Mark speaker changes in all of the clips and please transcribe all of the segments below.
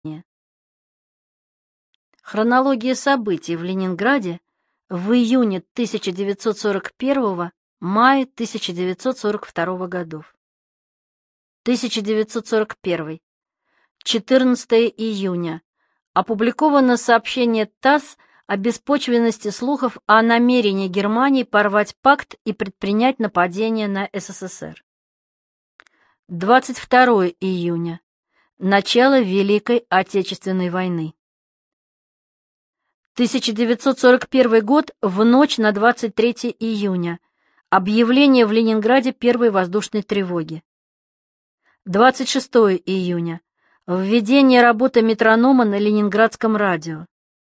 Speaker 1: Хронология событий в Ленинграде в июне 1941 мае 1942 годов. 1941. 14 июня. Опубликовано сообщение ТАСС о беспочвенности слухов о намерении Германии порвать пакт и предпринять нападение на СССР. 22 июня. Начало Великой Отечественной войны. 1941 год, в ночь на 23 июня. Объявление в Ленинграде первой воздушной тревоги. 26 июня. Введение работы метронома на Ленинградском радио.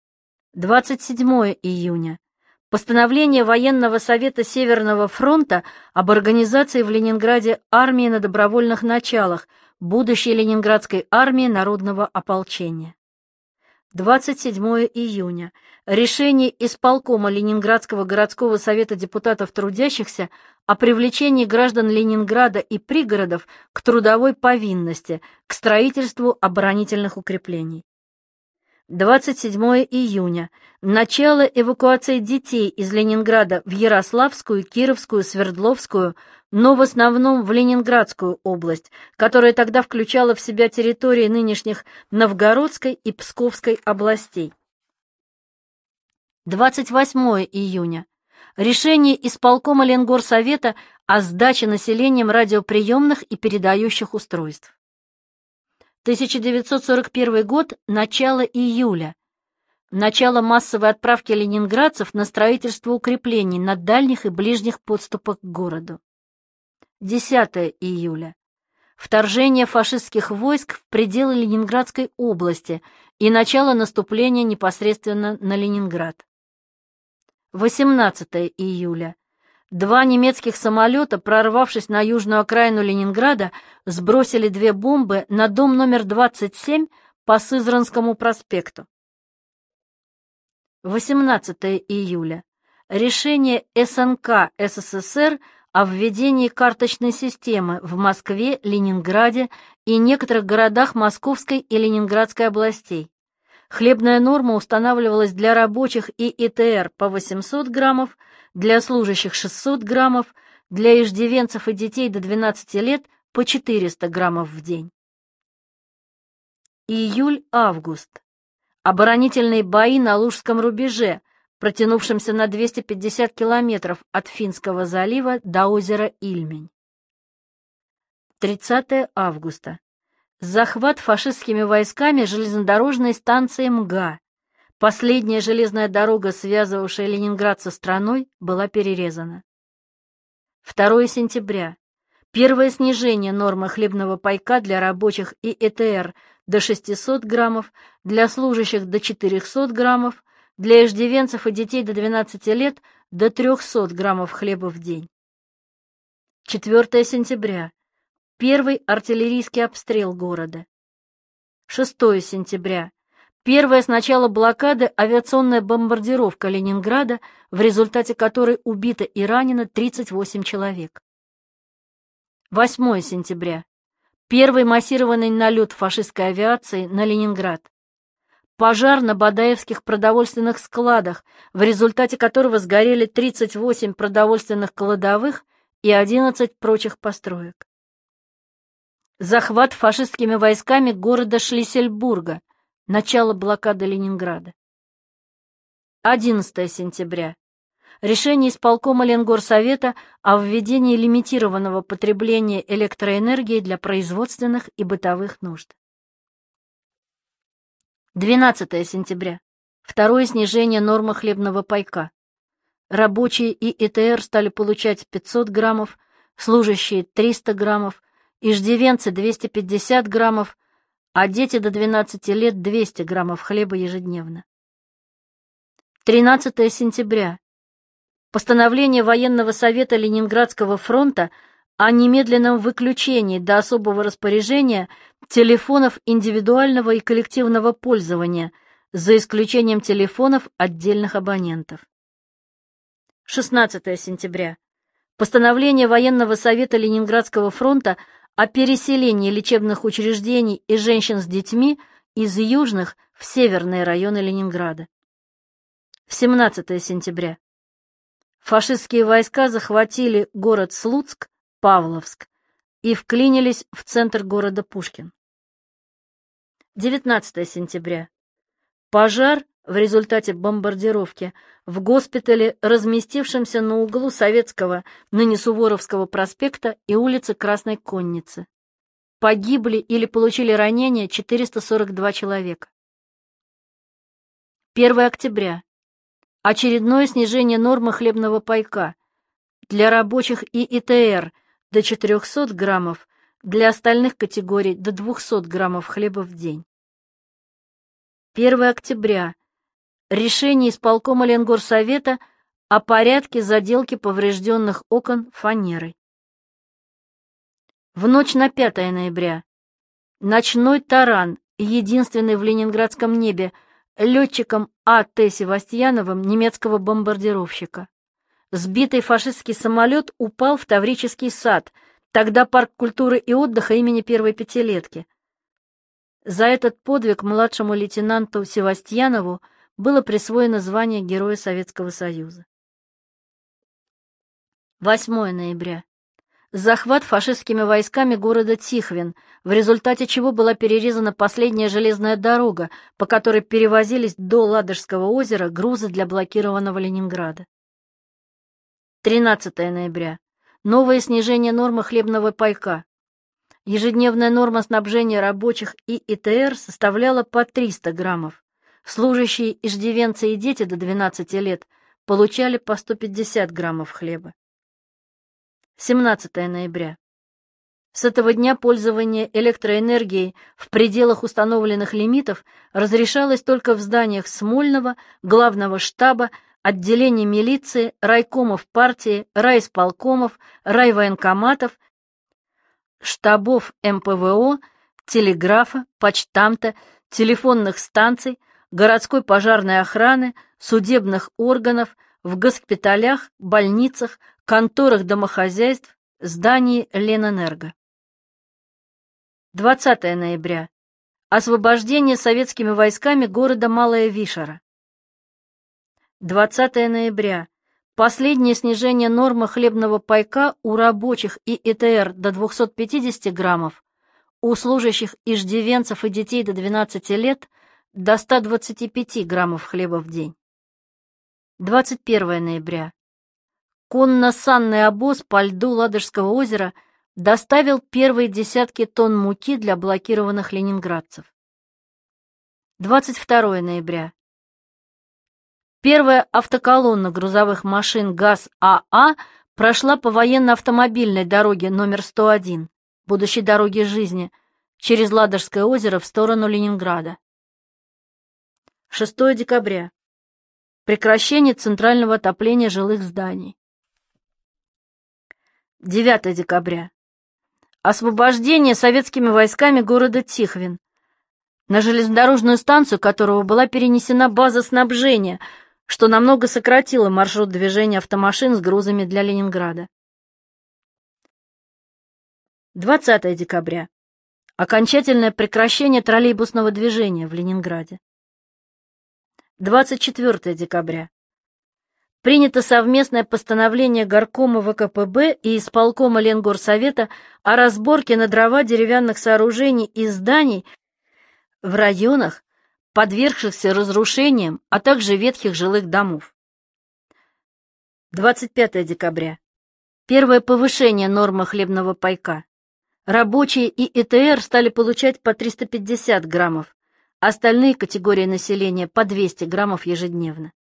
Speaker 1: 27 июня. Постановление Военного совета Северного фронта об организации в Ленинграде армии на добровольных началах, будущей Ленинградской армии народного ополчения. 27 июня. Решение исполкома Ленинградского городского совета депутатов трудящихся о привлечении граждан Ленинграда и пригородов к трудовой повинности, к строительству оборонительных укреплений. 27 июня. Начало эвакуации детей из Ленинграда в Ярославскую, Кировскую, Свердловскую, но в основном в Ленинградскую область, которая тогда включала в себя территории нынешних Новгородской и Псковской областей. 28 июня. Решение исполкома Ленгорсовета о сдаче населением радиоприемных и передающих устройств. 1941 год, начало июля. Начало массовой отправки ленинградцев на строительство укреплений на дальних и ближних подступах к городу. 10 июля. Вторжение фашистских войск в пределы Ленинградской области и начало наступления непосредственно на Ленинград. 18 июля. Два немецких самолета, прорвавшись на южную окраину Ленинграда, сбросили две бомбы на дом номер 27 по Сызранскому проспекту. 18 июля. Решение СНК СССР о введении карточной системы в Москве, Ленинграде и некоторых городах Московской и Ленинградской областей. Хлебная норма устанавливалась для рабочих и ИТР по 800 граммов, для служащих 600 граммов, для иждивенцев и детей до 12 лет по 400 граммов в день. Июль-август. Оборонительные бои на Лужском рубеже, протянувшемся на 250 километров от Финского залива до озера Ильмень. 30 августа. Захват фашистскими войсками железнодорожной станции МГА. Последняя железная дорога, связывавшая Ленинград со страной, была перерезана. 2 сентября. Первое снижение нормы хлебного пайка для рабочих и ЭТР до 600 граммов, для служащих до 400 граммов, для иждивенцев и детей до 12 лет до 300 граммов хлеба в день. 4 сентября. Первый артиллерийский обстрел города. 6 сентября. Первая с начала блокады авиационная бомбардировка Ленинграда, в результате которой убито и ранено 38 человек. 8 сентября. Первый массированный налет фашистской авиации на Ленинград. Пожар на Бадаевских продовольственных складах, в результате которого сгорели 38 продовольственных кладовых и 11 прочих построек. Захват фашистскими войсками города Шлиссельбурга, начало блокады Ленинграда. 11 сентября. Решение исполкома Ленгорсовета о введении лимитированного потребления электроэнергии для производственных и бытовых нужд. 12 сентября. Второе снижение нормы хлебного пайка. Рабочие и ИТР стали получать 500 граммов, служащие 300 граммов, иждивенцы 250 граммов, а дети до 12 лет 200 граммов хлеба ежедневно. 13 сентября. Постановление Военного совета Ленинградского фронта о немедленном выключении до особого распоряжения телефонов индивидуального и коллективного пользования, за исключением телефонов отдельных абонентов. 16 сентября. Постановление Военного совета Ленинградского фронта о переселении лечебных учреждений и женщин с детьми из южных в северные районы Ленинграда. В 17 сентября фашистские войска захватили город Слуцк, Павловск и вклинились в центр города Пушкин. 19 сентября. Пожар в результате бомбардировки в госпитале, разместившемся на углу Советского, ныне Суворовского проспекта и улицы Красной Конницы. Погибли или получили ранения 442 человека. 1 октября. Очередное снижение нормы хлебного пайка для рабочих и ИТР до 400 граммов, для остальных категорий до 200 граммов хлеба в день. 1 октября. Решение исполкома Ленгорсовета о порядке заделки поврежденных окон фанерой. В ночь на 5 ноября. Ночной таран, единственный в ленинградском небе, летчиком А.Т. Севастьяновым, немецкого бомбардировщика. Сбитый фашистский самолет упал в Таврический сад, тогда парк культуры и отдыха имени первой пятилетки. За этот подвиг младшему лейтенанту Севастьянову было присвоено звание Героя Советского Союза. 8 ноября. Захват фашистскими войсками города Тихвин, в результате чего была перерезана последняя железная дорога, по которой перевозились до Ладожского озера грузы для блокированного Ленинграда. 13 ноября. Новое снижение нормы хлебного пайка. Ежедневная норма снабжения рабочих и ИТР составляла по 300 граммов. Служащие, иждивенцы и дети до 12 лет получали по 150 граммов хлеба. 17 ноября. С этого дня пользование электроэнергией в пределах установленных лимитов разрешалось только в зданиях Смольного, Главного штаба, отделений милиции, райкомов партии, райисполкомов, райвоенкоматов, штабов МПВО, телеграфа, почтамта, телефонных станций, городской пожарной охраны, судебных органов, в госпиталях, больницах, конторах домохозяйств, здании Ленэнерго. 20 ноября. Освобождение советскими войсками города Малая Вишера. 20 ноября. Последнее снижение нормы хлебного пайка у рабочих и ИТР до 250 граммов, у служащих иждивенцев и детей до 12 лет до 125 граммов хлеба в день. 21 ноября. Конно-санный обоз по льду Ладожского озера доставил первые десятки тонн муки для блокированных ленинградцев. 22 ноября. Первая автоколонна грузовых машин ГАЗ-АА прошла по военно-автомобильной дороге номер 101, будущей дороге жизни, через Ладожское озеро в сторону Ленинграда. 6 декабря. Прекращение центрального отопления жилых зданий. 9 декабря. Освобождение советскими войсками города Тихвин, на железнодорожную станцию которого была перенесена база снабжения, что намного сократило маршрут движения автомашин с грузами для Ленинграда. 20 декабря. Окончательное прекращение троллейбусного движения в Ленинграде. 24 декабря. Принято совместное постановление Горкома ВКПБ и исполкома Ленгорсовета о разборке на дрова деревянных сооружений и зданий в районах, подвергшихся разрушениям, а также ветхих жилых домов. 25 декабря. Первое повышение нормы хлебного пайка. Рабочие и ИТР стали получать по 350 граммов, остальные категории населения по 200 граммов ежедневно.